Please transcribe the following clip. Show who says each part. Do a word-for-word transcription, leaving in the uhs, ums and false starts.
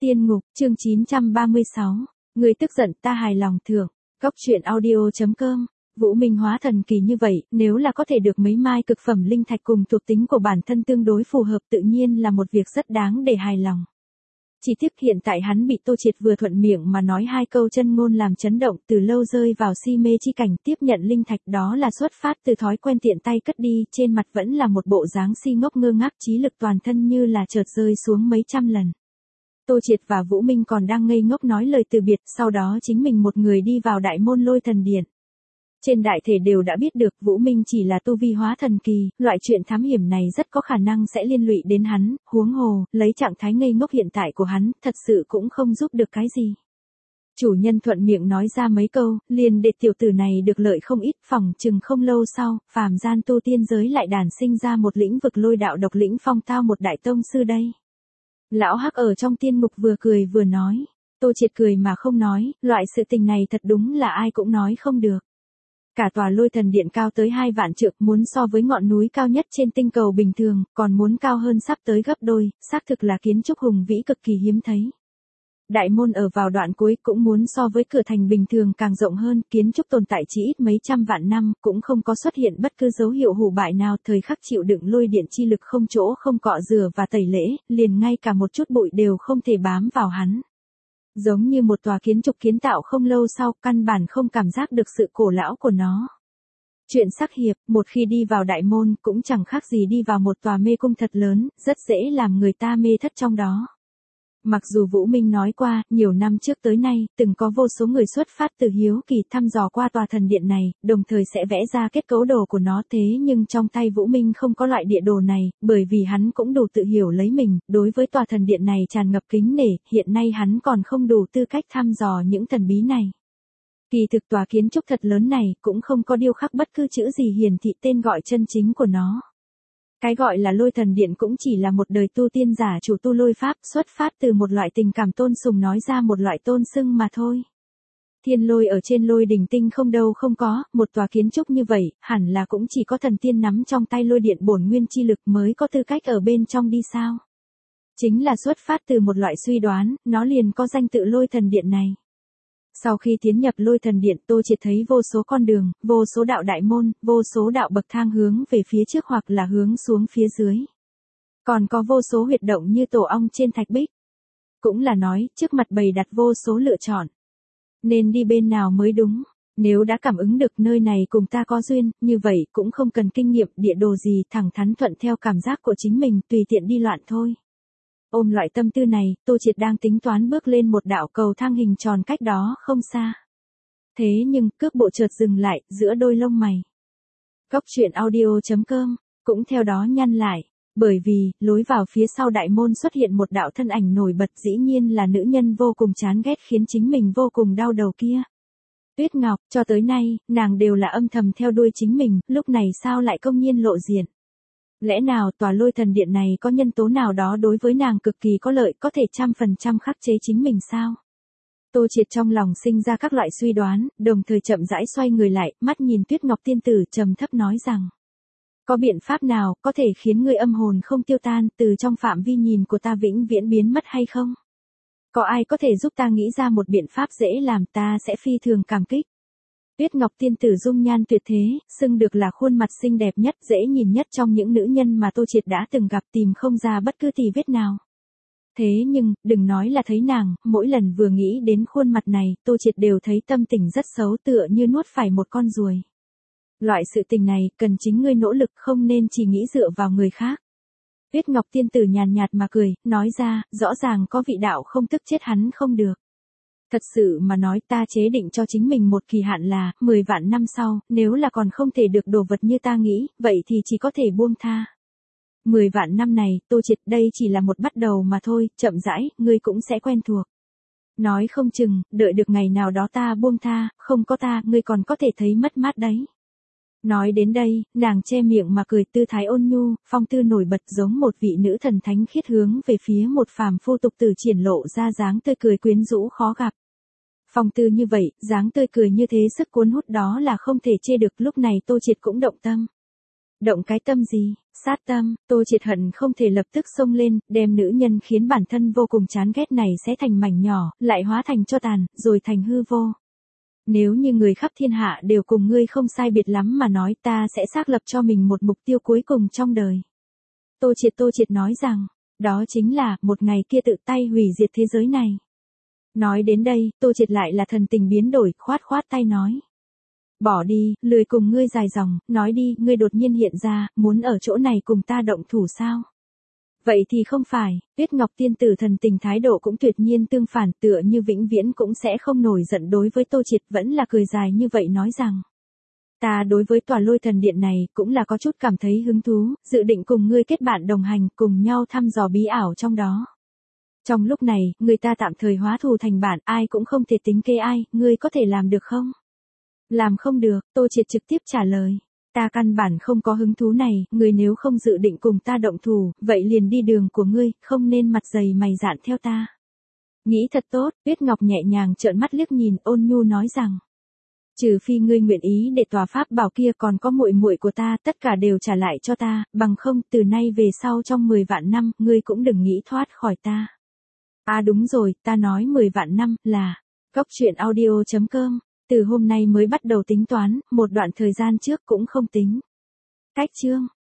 Speaker 1: Tiên ngục, chương chín trăm ba mươi sáu. Người tức giận ta hài lòng thưởng. Góc truyện audio.com. Vũ Minh hóa thần kỳ như vậy, nếu là có thể được mấy mai cực phẩm linh thạch cùng thuộc tính của bản thân tương đối phù hợp tự nhiên là một việc rất đáng để hài lòng. Chỉ tiếc hiện tại hắn bị Tô Triệt vừa thuận miệng mà nói hai câu chân ngôn làm chấn động, từ lâu rơi vào si mê chi cảnh. Tiếp nhận linh thạch đó là xuất phát từ thói quen tiện tay cất đi, trên mặt vẫn là một bộ dáng si ngốc ngơ ngác, trí lực toàn thân như là chợt rơi xuống mấy trăm lần. Tô Triệt và Vũ Minh còn đang ngây ngốc nói lời từ biệt, sau đó chính mình một người đi vào đại môn Lôi Thần Điện. Trên đại thể đều đã biết được Vũ Minh chỉ là tu vi hóa thần kỳ, loại chuyện thám hiểm này rất có khả năng sẽ liên lụy đến hắn, huống hồ, lấy trạng thái ngây ngốc hiện tại của hắn, thật sự cũng không giúp được cái gì. Chủ nhân thuận miệng nói ra mấy câu, liền để tiểu tử này được lợi không ít, phỏng chừng không lâu sau, phàm gian tu tiên giới lại đàn sinh ra một lĩnh vực lôi đạo độc lĩnh phong tao một đại tông sư đây. Lão Hắc ở trong tiên ngục vừa cười vừa nói, Tô Triệt cười mà không nói, loại sự tình này thật đúng là ai cũng nói không được. Cả tòa Lôi Thần Điện cao tới hai vạn trượng, muốn so với ngọn núi cao nhất trên tinh cầu bình thường, còn muốn cao hơn sắp tới gấp đôi, xác thực là kiến trúc hùng vĩ cực kỳ hiếm thấy. Đại môn ở vào đoạn cuối cũng muốn so với cửa thành bình thường càng rộng hơn, kiến trúc tồn tại chỉ ít mấy trăm vạn năm, cũng không có xuất hiện bất cứ dấu hiệu hủ bại nào, thời khắc chịu đựng lôi điện chi lực không chỗ không cọ rửa và tẩy lễ, liền ngay cả một chút bụi đều không thể bám vào hắn. Giống như một tòa kiến trúc kiến tạo không lâu sau, căn bản không cảm giác được sự cổ lão của nó. Chuyện sắc hiệp, một khi đi vào đại môn, cũng chẳng khác gì đi vào một tòa mê cung thật lớn, rất dễ làm người ta mê thất trong đó. Mặc dù Vũ Minh nói qua, nhiều năm trước tới nay, từng có vô số người xuất phát từ hiếu kỳ thăm dò qua tòa thần điện này, đồng thời sẽ vẽ ra kết cấu đồ của nó, thế nhưng trong tay Vũ Minh không có loại địa đồ này, bởi vì hắn cũng đủ tự hiểu lấy mình, đối với tòa thần điện này tràn ngập kính nể, hiện nay hắn còn không đủ tư cách thăm dò những thần bí này. Kỳ thực tòa kiến trúc thật lớn này cũng không có điêu khắc bất cứ chữ gì hiển thị tên gọi chân chính của nó. Cái gọi là Lôi Thần Điện cũng chỉ là một đời tu tiên giả chủ tu lôi pháp, xuất phát từ một loại tình cảm tôn sùng nói ra một loại tôn xưng mà thôi. Thiên lôi ở trên Lôi Đỉnh Tinh không đâu không có, một tòa kiến trúc như vậy, hẳn là cũng chỉ có thần tiên nắm trong tay lôi điện bổn nguyên chi lực mới có tư cách ở bên trong đi sao. Chính là xuất phát từ một loại suy đoán, nó liền có danh tự Lôi Thần Điện này. Sau khi tiến nhập Lôi Thần Điện, Tô Triệt thấy vô số con đường, vô số đạo đại môn, vô số đạo bậc thang hướng về phía trước hoặc là hướng xuống phía dưới. Còn có vô số huyệt động như tổ ong trên thạch bích. Cũng là nói, trước mặt bày đặt vô số lựa chọn. Nên đi bên nào mới đúng. Nếu đã cảm ứng được nơi này cùng ta có duyên, như vậy cũng không cần kinh nghiệm địa đồ gì, thẳng thắn thuận theo cảm giác của chính mình, tùy tiện đi loạn thôi. Ôm loại tâm tư này, Tô Triệt đang tính toán bước lên một đạo cầu thang hình tròn cách đó không xa. Thế nhưng, cước bộ chợt dừng lại, giữa đôi lông mày. Góc truyện audio.com, cũng theo đó nhăn lại, bởi vì, lối vào phía sau đại môn xuất hiện một đạo thân ảnh nổi bật, dĩ nhiên là nữ nhân vô cùng chán ghét khiến chính mình vô cùng đau đầu kia. Tuyết Ngọc, cho tới nay, nàng đều là âm thầm theo đuôi chính mình, lúc này sao lại công nhiên lộ diện. Lẽ nào tòa Lôi Thần Điện này có nhân tố nào đó đối với nàng cực kỳ có lợi, có thể trăm phần trăm khắc chế chính mình sao? Tô Triệt trong lòng sinh ra các loại suy đoán, đồng thời chậm rãi xoay người lại, mắt nhìn Tuyết Ngọc tiên tử trầm thấp nói rằng. Có biện pháp nào có thể khiến người âm hồn không tiêu tan, từ trong phạm vi nhìn của ta vĩnh viễn biến mất hay không? Có ai có thể giúp ta nghĩ ra một biện pháp dễ làm, ta sẽ phi thường cảm kích. Tuyết Ngọc tiên tử dung nhan tuyệt thế, xưng được là khuôn mặt xinh đẹp nhất, dễ nhìn nhất trong những nữ nhân mà Tô Triệt đã từng gặp, tìm không ra bất cứ tì vết nào. Thế nhưng, đừng nói là thấy nàng, mỗi lần vừa nghĩ đến khuôn mặt này, Tô Triệt đều thấy tâm tình rất xấu, tựa như nuốt phải một con ruồi. Loại sự tình này, cần chính ngươi nỗ lực, không nên chỉ nghĩ dựa vào người khác. Tuyết Ngọc tiên tử nhàn nhạt mà cười, nói ra, rõ ràng có vị đạo không tức chết hắn không được. Thật sự mà nói, ta chế định cho chính mình một kỳ hạn là, mười vạn năm sau, nếu là còn không thể được đồ vật như ta nghĩ, vậy thì chỉ có thể buông tha. mười vạn năm này, Tô Triệt, đây chỉ là một bắt đầu mà thôi, chậm rãi, ngươi cũng sẽ quen thuộc. Nói không chừng, đợi được ngày nào đó ta buông tha, không có ta, ngươi còn có thể thấy mất mát đấy. Nói đến đây, nàng che miệng mà cười, tư thái ôn nhu, phong tư nổi bật, giống một vị nữ thần thánh khiết hướng về phía một phàm phu tục tử triển lộ ra dáng tươi cười quyến rũ khó gặp. Phong tư như vậy, dáng tươi cười như thế, sức cuốn hút đó là không thể chê được, lúc này Tô Triệt cũng động tâm. Động cái tâm gì, sát tâm, Tô Triệt hận không thể lập tức xông lên, đem nữ nhân khiến bản thân vô cùng chán ghét này sẽ thành mảnh nhỏ, lại hóa thành tro tàn, rồi thành hư vô. Nếu như người khắp thiên hạ đều cùng ngươi không sai biệt lắm mà nói, ta sẽ xác lập cho mình một mục tiêu cuối cùng trong đời. Tô Triệt Tô Triệt nói rằng, đó chính là, một ngày kia tự tay hủy diệt thế giới này. Nói đến đây, Tô Triệt lại là thần tình biến đổi, khoát khoát tay nói. Bỏ đi, lười cùng ngươi dài dòng, nói đi, ngươi đột nhiên hiện ra, muốn ở chỗ này cùng ta động thủ sao? Vậy thì không phải, Tuyết Ngọc tiên tử thần tình thái độ cũng tuyệt nhiên tương phản, tựa như vĩnh viễn cũng sẽ không nổi giận đối với Tô Triệt, vẫn là cười dài như vậy nói rằng. Ta đối với tòa lôi thần điện này cũng là có chút cảm thấy hứng thú, dự định cùng ngươi kết bạn đồng hành, cùng nhau thăm dò bí ảo trong đó. Trong lúc này, người ta tạm thời hóa thù thành bạn, ai cũng không thể tính kê ai, ngươi có thể làm được không? Làm không được, Tô Triệt trực tiếp trả lời. Ta căn bản không có hứng thú này, ngươi nếu không dự định cùng ta động thủ, vậy liền đi đường của ngươi, không nên mặt dày mày dạn theo ta. Nghĩ thật tốt, Tuyết Ngọc nhẹ nhàng trợn mắt liếc nhìn, ôn nhu nói rằng. Trừ phi ngươi nguyện ý để tòa pháp bảo kia còn có muội muội của ta, tất cả đều trả lại cho ta, bằng không, từ nay về sau trong mười vạn năm, ngươi cũng đừng nghĩ thoát khỏi ta. À đúng rồi, ta nói mười vạn năm, là, Cốc truyện audio chấm com, từ hôm nay mới bắt đầu tính toán, một đoạn thời gian trước cũng không tính. Cách chương.